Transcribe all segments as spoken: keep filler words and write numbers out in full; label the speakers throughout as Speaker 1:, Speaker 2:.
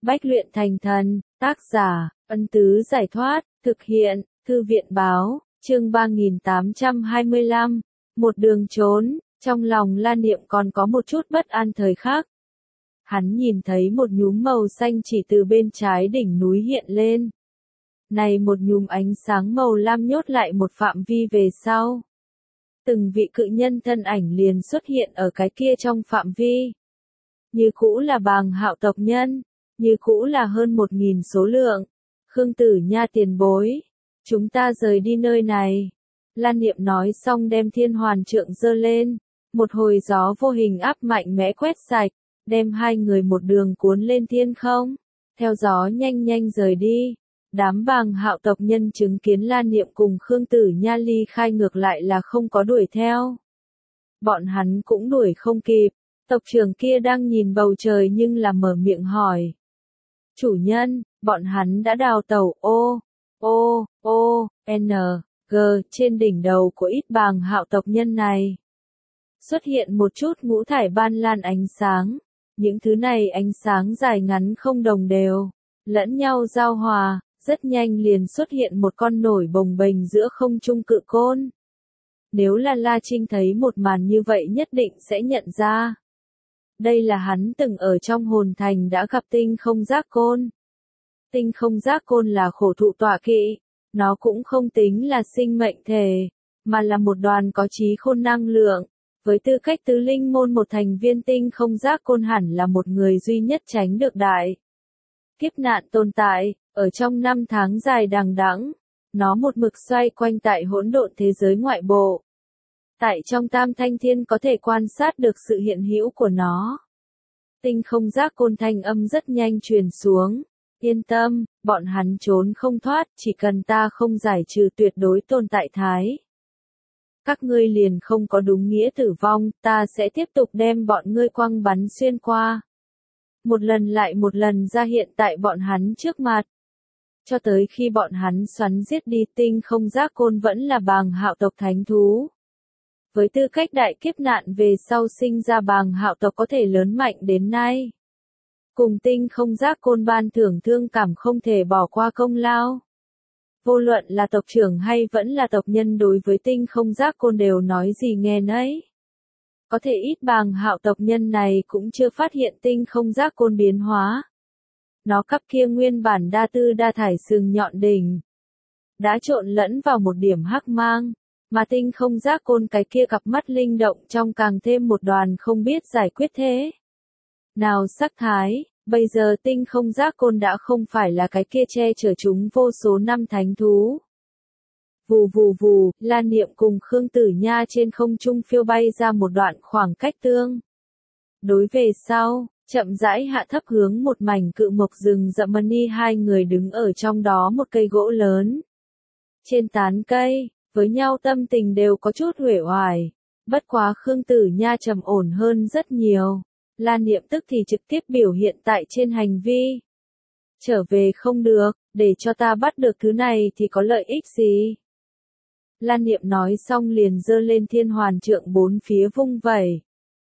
Speaker 1: Bách luyện thành thần, tác giả, Ân Tứ Giải Thoát, thực hiện, Thư viện Báo, chương ba nghìn tám trăm hai mươi lăm, một đường trốn, trong lòng La Niệm còn có một chút bất an thời khắc. Hắn nhìn thấy một nhúm màu xanh chỉ từ bên trái đỉnh núi hiện lên. Này một nhúm ánh sáng màu lam nhốt lại một phạm vi về sau. Từng vị cự nhân thân ảnh liền xuất hiện ở cái kia trong phạm vi. Như cũ là Bàng Hạo tộc nhân, như cũ là hơn một nghìn số lượng. Khương Tử Nha tiền bối, chúng ta rời đi nơi này. Lan Niệm nói xong đem thiên hoàn trượng giơ lên, một hồi gió vô hình áp mạnh mẽ quét sạch, đem hai người một đường cuốn lên thiên không, theo gió nhanh nhanh rời đi. Đám Bàng Hạo tộc nhân chứng kiến Lan Niệm cùng Khương Tử Nha ly khai ngược lại là không có đuổi theo. Bọn hắn cũng đuổi không kịp, tộc trưởng kia đang nhìn bầu trời nhưng là mở miệng hỏi. Chủ nhân, bọn hắn đã đào tẩu ô, ô, ô, n, g trên đỉnh đầu của ít Bàng Hạo tộc nhân này. Xuất hiện một chút ngũ thải ban lan ánh sáng, những thứ này ánh sáng dài ngắn không đồng đều, lẫn nhau giao hòa. Rất nhanh liền xuất hiện một con nổi bồng bềnh giữa không trung cự côn. Nếu là La Trinh thấy một màn như vậy nhất định sẽ nhận ra. Đây là hắn từng ở trong hồn thành đã gặp tinh không giác côn. Tinh không giác côn là khổ thụ tọa kỵ, nó cũng không tính là sinh mệnh thể, mà là một đoàn có trí khôn năng lượng. Với tư cách tứ linh môn một thành viên tinh không giác côn hẳn là một người duy nhất tránh được đại kiếp nạn tồn tại. Ở trong năm tháng dài đằng đẵng, nó một mực xoay quanh tại hỗn độn thế giới ngoại bộ. Tại trong Tam Thanh Thiên có thể quan sát được sự hiện hữu của nó. Tinh không giác côn thanh âm rất nhanh truyền xuống. Yên tâm, bọn hắn trốn không thoát, chỉ cần ta không giải trừ tuyệt đối tồn tại thái. Các ngươi liền không có đúng nghĩa tử vong, ta sẽ tiếp tục đem bọn ngươi quăng bắn xuyên qua. Một lần lại một lần ra hiện tại bọn hắn trước mặt. Cho tới khi bọn hắn xoắn giết đi tinh không giác côn vẫn là Bàng Hạo tộc thánh thú. Với tư cách đại kiếp nạn về sau sinh ra Bàng Hạo tộc có thể lớn mạnh đến nay. Cùng tinh không giác côn ban thưởng thương cảm không thể bỏ qua công lao. Vô luận là tộc trưởng hay vẫn là tộc nhân đối với tinh không giác côn đều nói gì nghe nấy. Có thể ít Bàng Hạo tộc nhân này cũng chưa phát hiện tinh không giác côn biến hóa. Nó cặp kia nguyên bản đa tư đa thải sừng nhọn đỉnh. Đã trộn lẫn vào một điểm hắc mang, mà tinh không giác côn cái kia cặp mắt linh động trong càng thêm một đoàn không biết giải quyết thế. Nào sắc thái, bây giờ tinh không giác côn đã không phải là cái kia che chở chúng vô số năm thánh thú. Vù vù vù, Lan Niệm cùng Khương Tử Nha trên không trung phiêu bay ra một đoạn khoảng cách tương. Đối về sau. Chậm rãi hạ thấp hướng một mảnh cự mộc rừng rậm mani hai người đứng ở trong đó một cây gỗ lớn. Trên tán cây, với nhau tâm tình đều có chút uể oải. Bất quá Khương Tử Nha trầm ổn hơn rất nhiều. Lan Niệm tức thì trực tiếp biểu hiện tại trên hành vi. Trở về không được, để cho ta bắt được thứ này thì có lợi ích gì? Lan Niệm nói xong liền giơ lên thiên hoàn trượng bốn phía vung vẩy.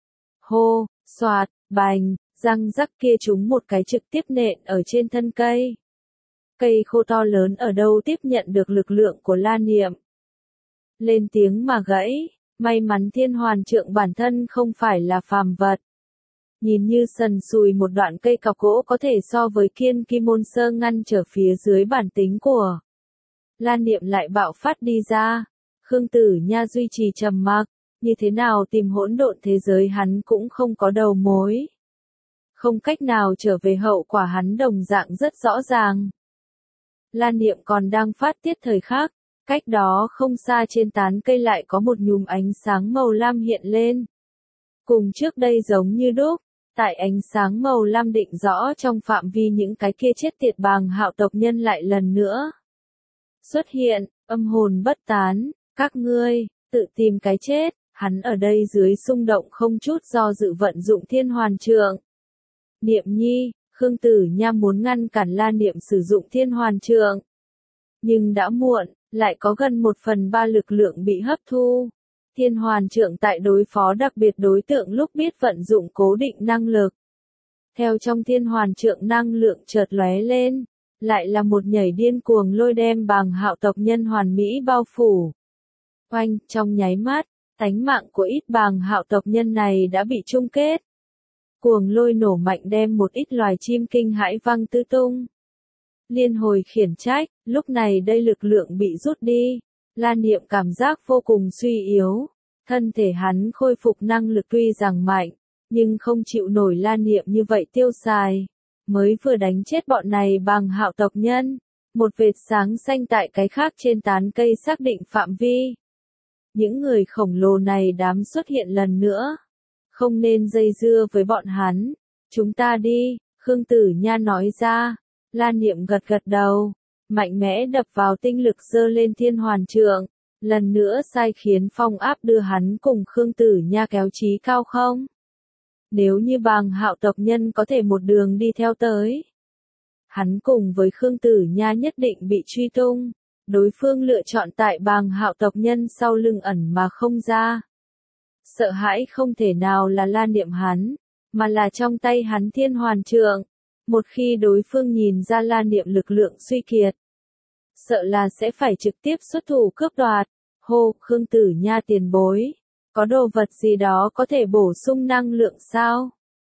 Speaker 1: Hô, xoạt, bành. Răng rắc kia trúng một cái trực tiếp nện ở trên thân cây. Cây khô to lớn ở đâu tiếp nhận được lực lượng của La Niệm. Lên tiếng mà gãy, may mắn thiên hoàn trượng bản thân không phải là phàm vật. Nhìn như sần sùi một đoạn cây cọc gỗ có thể so với kiên kim môn sơ ngăn trở phía dưới bản tính của. La Niệm lại bạo phát đi ra. Khương Tử Nha duy trì trầm mặc, như thế nào tìm hỗn độn thế giới hắn cũng không có đầu mối. Không cách nào trở về hậu quả hắn đồng dạng rất rõ ràng. Lan Niệm còn đang phát tiết thời khắc, cách đó không xa trên tán cây lại có một nhúm ánh sáng màu lam hiện lên. Cùng trước đây giống như đúc, tại ánh sáng màu lam định rõ trong phạm vi những cái kia chết tiệt Bàng Hạo tộc nhân lại lần nữa. Xuất hiện, âm hồn bất tán, các ngươi, tự tìm cái chết, hắn ở đây dưới xung động không chút do dự vận dụng thiên hoàn trượng. Niệm nhi, Khương Tử Nha muốn ngăn cản La Niệm sử dụng thiên hoàn trượng. Nhưng đã muộn, lại có gần một phần ba lực lượng bị hấp thu. Thiên hoàn trượng tại đối phó đặc biệt đối tượng lúc biết vận dụng cố định năng lực. Theo trong thiên hoàn trượng năng lượng chợt lóe lên, lại là một nhảy điên cuồng lôi đem Bàng Hạo tộc nhân hoàn mỹ bao phủ. Oanh, trong nháy mắt, tánh mạng của ít Bàng Hạo tộc nhân này đã bị chung kết. Cuồng lôi nổ mạnh đem một ít loài chim kinh hãi văng tứ tung. Liên hồi khiển trách, lúc này đây lực lượng bị rút đi, La Niệm cảm giác vô cùng suy yếu, thân thể hắn khôi phục năng lực tuy rằng mạnh, nhưng không chịu nổi La Niệm như vậy tiêu xài. Mới vừa đánh chết bọn này Bàng Hạo tộc nhân, một vệt sáng xanh tại cái khác trên tán cây xác định phạm vi. Những người khổng lồ này đám xuất hiện lần nữa. Không nên dây dưa với bọn hắn, chúng ta đi, Khương Tử Nha nói ra. La Niệm gật gật đầu, mạnh mẽ đập vào tinh lực dơ lên thiên hoàn trượng, lần nữa sai khiến phong áp đưa hắn cùng Khương Tử Nha kéo chí cao không. Nếu như Bàng Hạo tộc nhân có thể một đường đi theo tới, hắn cùng với Khương Tử Nha nhất định bị truy tung, đối phương lựa chọn tại Bàng Hạo tộc nhân sau lưng ẩn mà không ra. Sợ hãi không thể nào là La Niệm hắn, mà là trong tay hắn thiên hoàn trượng. Một khi đối phương nhìn ra La Niệm lực lượng suy kiệt, sợ là sẽ phải trực tiếp xuất thủ cướp đoạt. Hô, Khương Tử Nha tiền bối, có đồ vật gì đó có thể bổ sung năng lượng sao?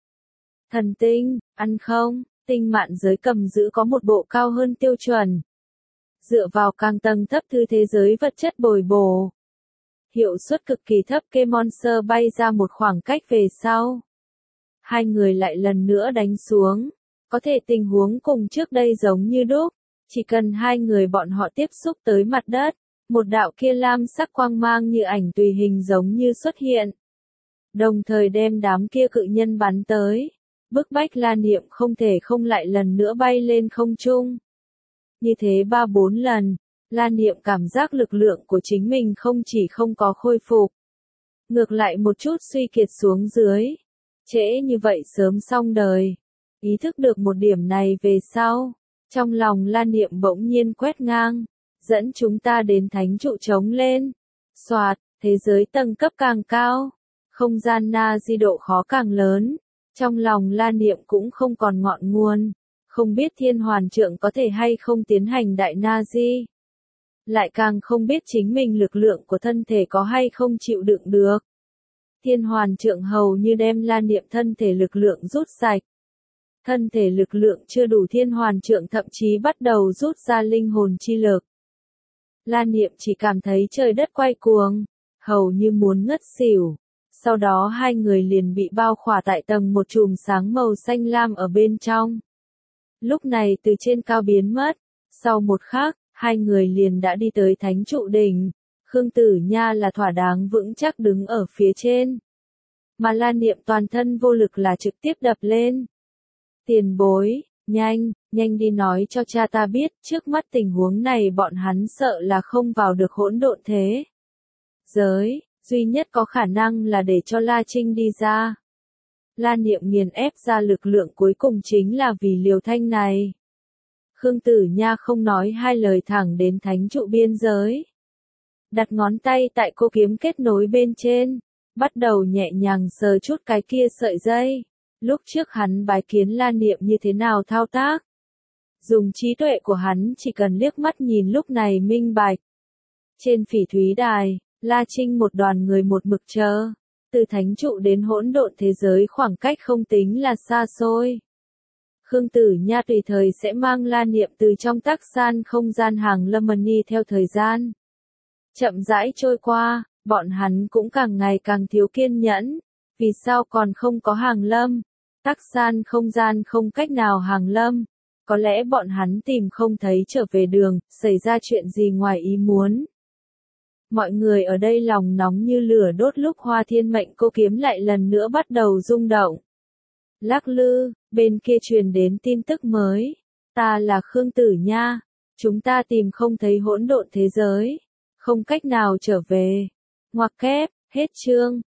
Speaker 1: Thần tinh, ăn không? Tinh mạn giới cầm giữ có một bộ cao hơn tiêu chuẩn. Dựa vào càng tầng thấp thứ thế giới vật chất bồi bổ. Hiệu suất cực kỳ thấp, kê monster bay ra một khoảng cách về sau. Hai người lại lần nữa đánh xuống. Có thể tình huống cùng trước đây giống như đúc. Chỉ cần hai người bọn họ tiếp xúc tới mặt đất, một đạo kia lam sắc quang mang như ảnh tùy hình giống như xuất hiện. Đồng thời đem đám kia cự nhân bắn tới. Bức bách La Niệm không thể không lại lần nữa bay lên không trung. Như thế ba bốn lần, La Niệm cảm giác lực lượng của chính mình không chỉ không có khôi phục, ngược lại một chút suy kiệt xuống dưới. Trễ như vậy sớm xong đời. Ý thức được một điểm này về sau, trong lòng La Niệm bỗng nhiên quét ngang, dẫn chúng ta đến thánh trụ trống lên. Soạt, thế giới tầng cấp càng cao, không gian na di độ khó càng lớn. Trong lòng La Niệm cũng không còn ngọn nguồn, không biết thiên hoàn trượng có thể hay không tiến hành đại na di. Lại càng không biết chính mình lực lượng của thân thể có hay không chịu đựng được. Thiên hoàn trượng hầu như đem La Niệm thân thể lực lượng rút sạch. Thân thể lực lượng chưa đủ, thiên hoàn trượng thậm chí bắt đầu rút ra linh hồn chi lực. La Niệm chỉ cảm thấy trời đất quay cuồng, hầu như muốn ngất xỉu. Sau đó hai người liền bị bao khỏa tại tầng một chùm sáng màu xanh lam ở bên trong. Lúc này từ trên cao biến mất, sau một khắc, hai người liền đã đi tới thánh trụ đỉnh. Khương Tử Nha là thỏa đáng vững chắc đứng ở phía trên. Mà La Niệm toàn thân vô lực là trực tiếp đập lên. Tiền bối, nhanh, nhanh đi nói cho cha ta biết, trước mắt tình huống này bọn hắn sợ là không vào được hỗn độn thế giới, duy nhất có khả năng là để cho La Trinh đi ra. La Niệm nghiền ép ra lực lượng cuối cùng chính là vì liều thanh này. Khương Tử Nha không nói hai lời thẳng đến thánh trụ biên giới. Đặt ngón tay tại cô kiếm kết nối bên trên, bắt đầu nhẹ nhàng sờ chút cái kia sợi dây. Lúc trước hắn bái kiến La Niệm như thế nào thao tác. Dùng trí tuệ của hắn chỉ cần liếc mắt nhìn lúc này minh bạch. Trên phỉ thúy đài, La Trinh một đoàn người một mực chờ. Từ thánh trụ đến hỗn độn thế giới khoảng cách không tính là xa xôi. Khương Tử Nha tùy thời sẽ mang La Niệm từ trong tác san không gian hàng Lemony theo thời gian. Chậm rãi trôi qua, bọn hắn cũng càng ngày càng thiếu kiên nhẫn. Vì sao còn không có hàng lâm? Tác san không gian không cách nào hàng lâm. Có lẽ bọn hắn tìm không thấy trở về đường, xảy ra chuyện gì ngoài ý muốn. Mọi người ở đây lòng nóng như lửa đốt lúc Hoa Thiên Mệnh cô kiếm lại lần nữa bắt đầu rung động. Lắc lư, bên kia truyền đến tin tức mới. Ta là Khương Tử Nha. Chúng ta tìm không thấy hỗn độn thế giới. Không cách nào trở về. Ngoặc kép, hết chương.